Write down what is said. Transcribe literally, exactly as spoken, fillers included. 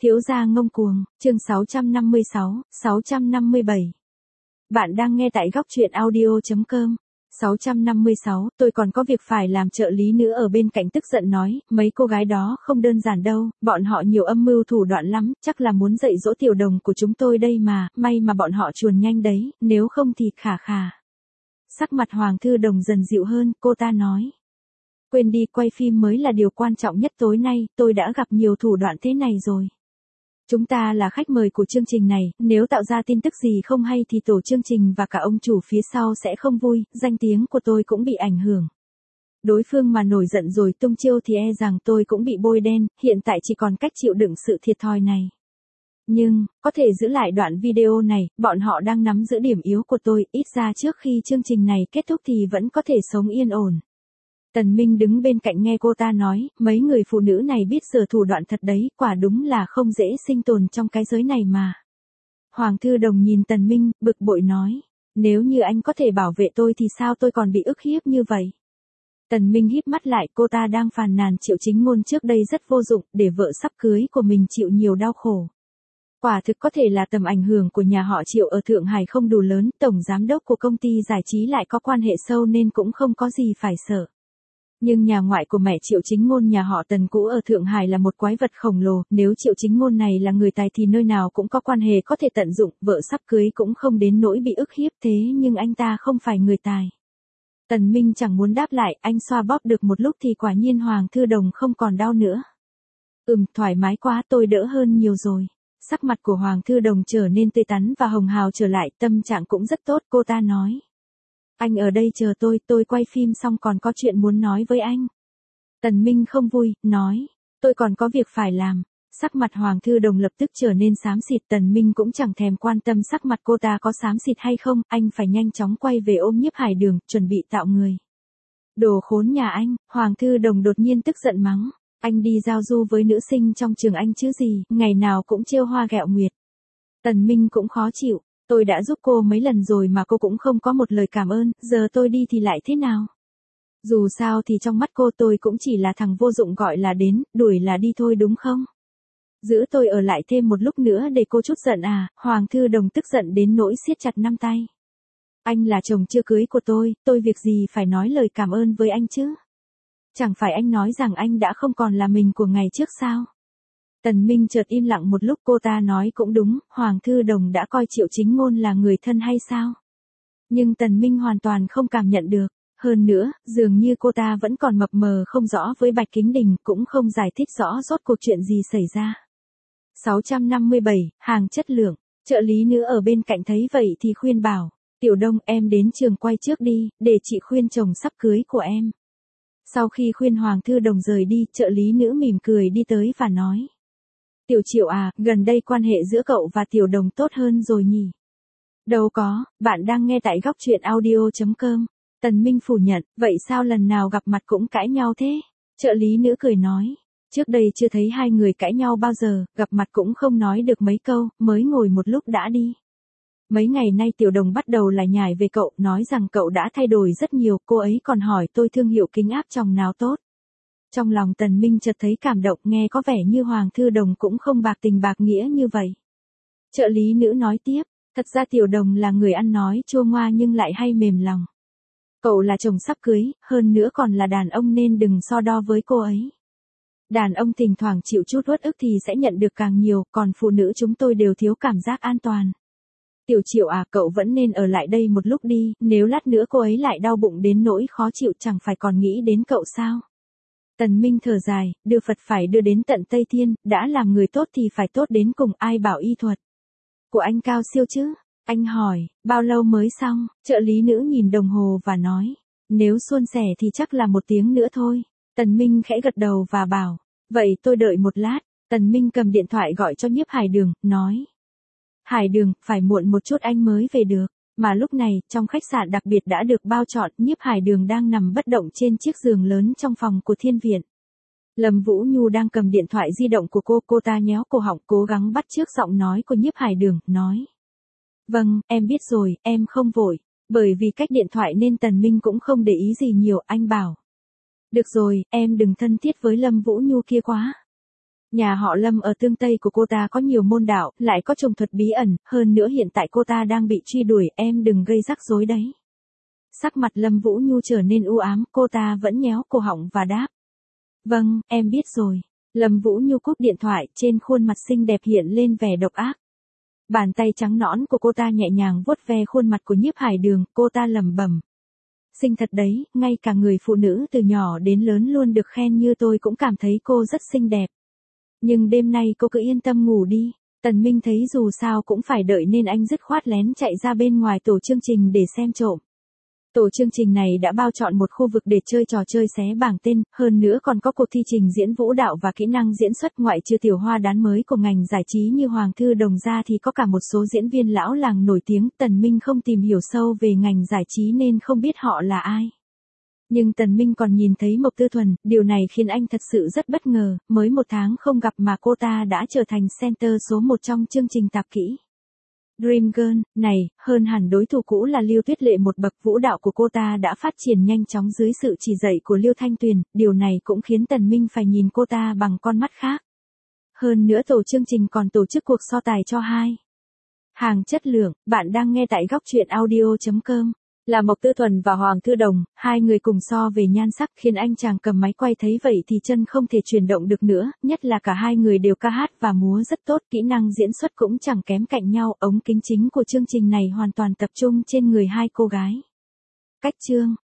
Thiếu gia ngông cuồng, chương sáu trăm năm mươi sáu, sáu trăm năm mươi bảy. Bạn đang nghe tại góc truyện audio.com. sáu trăm năm mươi sáu, tôi còn có việc phải làm. Trợ lý nữ ở bên cạnh tức giận nói, mấy cô gái đó không đơn giản đâu, bọn họ nhiều âm mưu thủ đoạn lắm, chắc là muốn dạy dỗ tiểu đồng của chúng tôi đây mà, may mà bọn họ chuồn nhanh đấy, nếu không thì khả khả. Sắc mặt Hoàng Thư Đồng dần dịu hơn, cô ta nói. Quên đi, quay phim mới là điều quan trọng nhất tối nay, tôi đã gặp nhiều thủ đoạn thế này rồi. Chúng ta là khách mời của chương trình này, nếu tạo ra tin tức gì không hay thì tổ chương trình và cả ông chủ phía sau sẽ không vui, danh tiếng của tôi cũng bị ảnh hưởng. Đối phương mà nổi giận rồi tung chiêu thì e rằng tôi cũng bị bôi đen, hiện tại chỉ còn cách chịu đựng sự thiệt thòi này. Nhưng, có thể giữ lại đoạn video này, bọn họ đang nắm giữ điểm yếu của tôi, ít ra trước khi chương trình này kết thúc thì vẫn có thể sống yên ổn. Tần Minh đứng bên cạnh nghe cô ta nói, mấy người phụ nữ này biết sử thủ đoạn thật đấy, quả đúng là không dễ sinh tồn trong cái giới này mà. Hoàng Thư Đồng nhìn Tần Minh, bực bội nói, nếu như anh có thể bảo vệ tôi thì sao tôi còn bị ức hiếp như vậy? Tần Minh híp mắt lại, cô ta đang phàn nàn Triệu Chính Ngôn trước đây rất vô dụng, để vợ sắp cưới của mình chịu nhiều đau khổ. Quả thực có thể là tầm ảnh hưởng của nhà họ Triệu ở Thượng Hải không đủ lớn, tổng giám đốc của công ty giải trí lại có quan hệ sâu nên cũng không có gì phải sợ. Nhưng nhà ngoại của mẹ Triệu Chính Ngôn nhà họ Tần cũ ở Thượng Hải là một quái vật khổng lồ, nếu Triệu Chính Ngôn này là người tài thì nơi nào cũng có quan hệ có thể tận dụng, vợ sắp cưới cũng không đến nỗi bị ức hiếp thế nhưng anh ta không phải người tài. Tần Minh chẳng muốn đáp lại, anh xoa bóp được một lúc thì quả nhiên Hoàng Thư Đồng không còn đau nữa. Ừm, thoải mái quá, tôi đỡ hơn nhiều rồi. Sắc mặt của Hoàng Thư Đồng trở nên tươi tắn và hồng hào trở lại, tâm trạng cũng rất tốt, cô ta nói. Anh ở đây chờ tôi, tôi quay phim xong còn có chuyện muốn nói với anh. Tần Minh không vui, nói, tôi còn có việc phải làm. Sắc mặt Hoàng Thư Đồng lập tức trở nên xám xịt, Tần Minh cũng chẳng thèm quan tâm sắc mặt cô ta có xám xịt hay không, anh phải nhanh chóng quay về ôm Nhiếp Hải Đường, chuẩn bị tạo người. Đồ khốn nhà anh, Hoàng Thư Đồng đột nhiên tức giận mắng, anh đi giao du với nữ sinh trong trường anh chứ gì, ngày nào cũng trêu hoa ghẹo nguyệt. Tần Minh cũng khó chịu. Tôi đã giúp cô mấy lần rồi mà cô cũng không có một lời cảm ơn, giờ tôi đi thì lại thế nào? Dù sao thì trong mắt cô tôi cũng chỉ là thằng vô dụng gọi là đến, đuổi là đi thôi đúng không? Giữ tôi ở lại thêm một lúc nữa để cô chút giận à? Hoàng Thư Đồng tức giận đến nỗi siết chặt năm tay. Anh là chồng chưa cưới của tôi, tôi việc gì phải nói lời cảm ơn với anh chứ? Chẳng phải anh nói rằng anh đã không còn là mình của ngày trước sao? Tần Minh chợt im lặng một lúc, cô ta nói cũng đúng, Hoàng Thư Đồng đã coi Triệu Chính Ngôn là người thân hay sao? Nhưng Tần Minh hoàn toàn không cảm nhận được. Hơn nữa, dường như cô ta vẫn còn mập mờ không rõ với Bạch Kính Đình, cũng không giải thích rõ rốt cuộc chuyện gì xảy ra. sáu trăm năm mươi bảy, hàng chất lượng. Trợ lý nữ ở bên cạnh thấy vậy thì khuyên bảo, Tiểu Đông em đến trường quay trước đi, để chị khuyên chồng sắp cưới của em. Sau khi khuyên Hoàng Thư Đồng rời đi, trợ lý nữ mỉm cười đi tới và nói. Tiểu Triệu à, gần đây quan hệ giữa cậu và Tiểu Đồng tốt hơn rồi nhỉ? Đâu có, bạn đang nghe tại góc truyện audio.com. Tần Minh phủ nhận, vậy sao lần nào gặp mặt cũng cãi nhau thế? Trợ lý nữ cười nói, trước đây chưa thấy hai người cãi nhau bao giờ, gặp mặt cũng không nói được mấy câu, mới ngồi một lúc đã đi. Mấy ngày nay Tiểu Đồng bắt đầu lại nhải về cậu, nói rằng cậu đã thay đổi rất nhiều, cô ấy còn hỏi tôi thương hiệu kính áp tròng nào tốt. Trong lòng Tần Minh chợt thấy cảm động, nghe có vẻ như Hoàng Thư Đồng cũng không bạc tình bạc nghĩa như vậy. Trợ lý nữ nói tiếp, thật ra Tiểu Đồng là người ăn nói chua ngoa nhưng lại hay mềm lòng. Cậu là chồng sắp cưới, hơn nữa còn là đàn ông nên đừng so đo với cô ấy. Đàn ông thỉnh thoảng chịu chút uất ức thì sẽ nhận được càng nhiều, còn phụ nữ chúng tôi đều thiếu cảm giác an toàn. Tiểu Triệu à, cậu vẫn nên ở lại đây một lúc đi, nếu lát nữa cô ấy lại đau bụng đến nỗi khó chịu chẳng phải còn nghĩ đến cậu sao? Tần Minh thở dài, đưa Phật phải đưa đến tận Tây Thiên, đã làm người tốt thì phải tốt đến cùng, ai bảo y thuật của anh cao siêu chứ? Anh hỏi, bao lâu mới xong? Trợ lý nữ nhìn đồng hồ và nói, nếu suôn sẻ thì chắc là một tiếng nữa thôi. Tần Minh khẽ gật đầu và bảo, vậy tôi đợi một lát. Tần Minh cầm điện thoại gọi cho Nhiếp Hải Đường, nói, Hải Đường, phải muộn một chút anh mới về được. Mà lúc này, trong khách sạn đặc biệt đã được bao trọn, Nhiếp Hải Đường đang nằm bất động trên chiếc giường lớn trong phòng của thiên viện. Lâm Vũ Nhu đang cầm điện thoại di động của cô, cô ta nhéo cổ họng cố gắng bắt chước giọng nói của Nhiếp Hải Đường, nói. Vâng, em biết rồi, em không vội. Bởi vì cách điện thoại nên Tần Minh cũng không để ý gì nhiều, anh bảo. Được rồi, em đừng thân thiết với Lâm Vũ Nhu kia quá. Nhà họ Lâm ở tương Tây của cô ta có nhiều môn đạo, lại có trùng thuật bí ẩn, hơn nữa hiện tại cô ta đang bị truy đuổi, em đừng gây rắc rối đấy. Sắc mặt Lâm Vũ Nhu trở nên u ám, cô ta vẫn nhéo cổ họng và đáp. Vâng, em biết rồi. Lâm Vũ Nhu cúp điện thoại, trên khuôn mặt xinh đẹp hiện lên vẻ độc ác. Bàn tay trắng nõn của cô ta nhẹ nhàng vuốt ve khuôn mặt của Nhiếp Hải Đường, cô ta lẩm bẩm. Xinh thật đấy, ngay cả người phụ nữ từ nhỏ đến lớn luôn được khen như tôi cũng cảm thấy cô rất xinh đẹp. Nhưng đêm nay cô cứ yên tâm ngủ đi. Tần Minh thấy dù sao cũng phải đợi nên anh dứt khoát lén chạy ra bên ngoài tổ chương trình để xem trộm. Tổ chương trình này đã bao chọn một khu vực để chơi trò chơi xé bảng tên, hơn nữa còn có cuộc thi trình diễn vũ đạo và kỹ năng diễn xuất, ngoại trừ tiểu hoa đán mới của ngành giải trí như Hoàng Thư Đồng ra thì có cả một số diễn viên lão làng nổi tiếng. Tần Minh không tìm hiểu sâu về ngành giải trí nên không biết họ là ai. Nhưng Tần Minh còn nhìn thấy Mộc Tư Thuần, điều này khiến anh thật sự rất bất ngờ, mới một tháng không gặp mà cô ta đã trở thành center số một trong chương trình tạp kỹ. Dream Girl, này, hơn hẳn đối thủ cũ là Lưu Tuyết Lệ một bậc, vũ đạo của cô ta đã phát triển nhanh chóng dưới sự chỉ dạy của Lưu Thanh Tuyền, điều này cũng khiến Tần Minh phải nhìn cô ta bằng con mắt khác. Hơn nữa tổ chương trình còn tổ chức cuộc so tài cho hai hàng chất lượng. Bạn đang nghe tại góc truyện audio chấm com. Là Mộc Tư Thuần và Hoàng Thư Đồng, hai người cùng so về nhan sắc, khiến anh chàng cầm máy quay thấy vậy thì chân không thể chuyển động được nữa, nhất là cả hai người đều ca hát và múa rất tốt, kỹ năng diễn xuất cũng chẳng kém cạnh nhau. Ống kính chính của chương trình này hoàn toàn tập trung trên người hai cô gái. Cách chương